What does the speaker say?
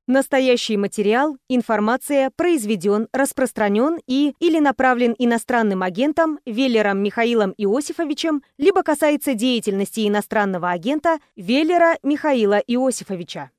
Настоящий материал, информация произведен, распространен или направлен иностранным агентом Веллером Михаилом Иосифовичем, либо касается деятельности иностранного агента Веллера Михаила Иосифовича.